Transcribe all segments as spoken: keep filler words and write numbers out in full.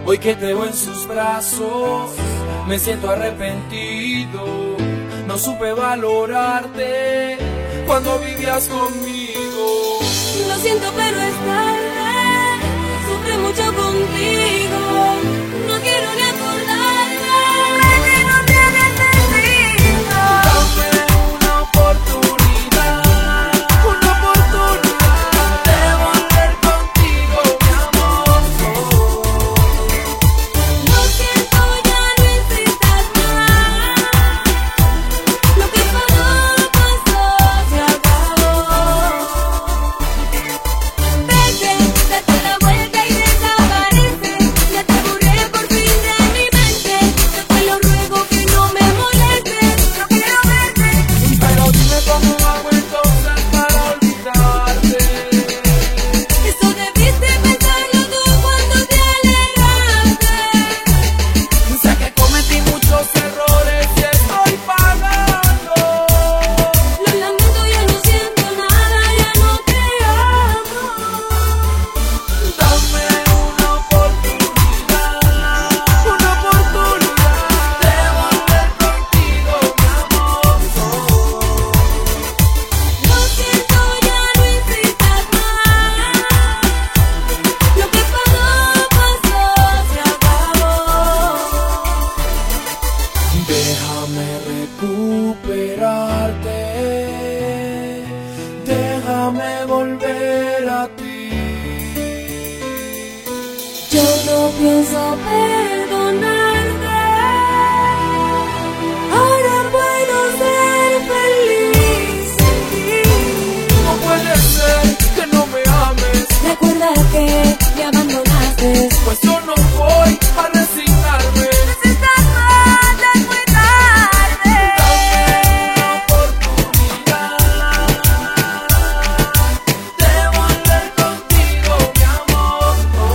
Hoy que te veo en sus brazos, me siento arrepentido. No supe valorarte cuando vivías conmigo. Lo siento, pero es tarde. Sufrí mucho contigo. No quiero ni acordarme. Baby, no tiene sentido. Dame una oportunidad, una oportunidad de volver contigo, mi amor. Lo siento, ya no insistas más. Lo que pasó, pasó, se acabó. Vete, date la vuelta y desaparece. Ya te borré por fin de mi mente. Yo te lo ruego que no me molestes. No quiero verte. Pero dime cómo hago entonces para olvidarte. Eso debiste pensarlo tú cuando te alejaste. Sé que cometí muchos errores y estoy pagando. Lo lamento, ya no siento nada, ya no te amo. Dame una oportunidad, una oportunidad de volver contigo, mi amor. Lo siento, ya no insistas más. Lo que pasó, pasó, se acabó. Déjame recuperarte, déjame volver a ti. Yo no pienso perdonarte. Ahora puedo ser feliz sin ti. No puede ser que no me ames, Recuerda que me abandonaste. pues yo no voy a resignarme. Necesitas más, ya es muy tarde. Una oportunidad de volver contigo, mi amor.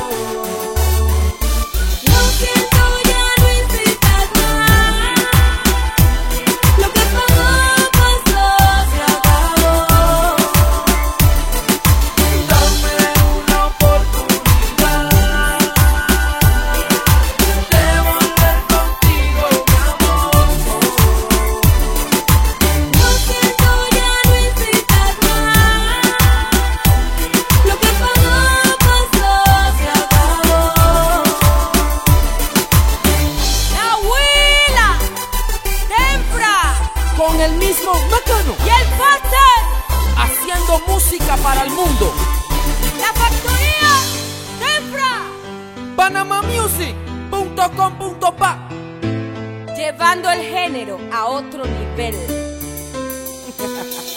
Lo siento, ya no insistas más. Lo que pasó, pasó, se acabó. Dame una oportunidad de volver contigo, mi amor. Lo siento, ya no insistas más. Lo que pasó, pasó, se acabó. La Huila, Tempra Con el mismo Macano, y el Faster, haciendo música para el mundo. la factoría, Tempra, Panama Music punto com punto pa. llevando el género a otro nivel.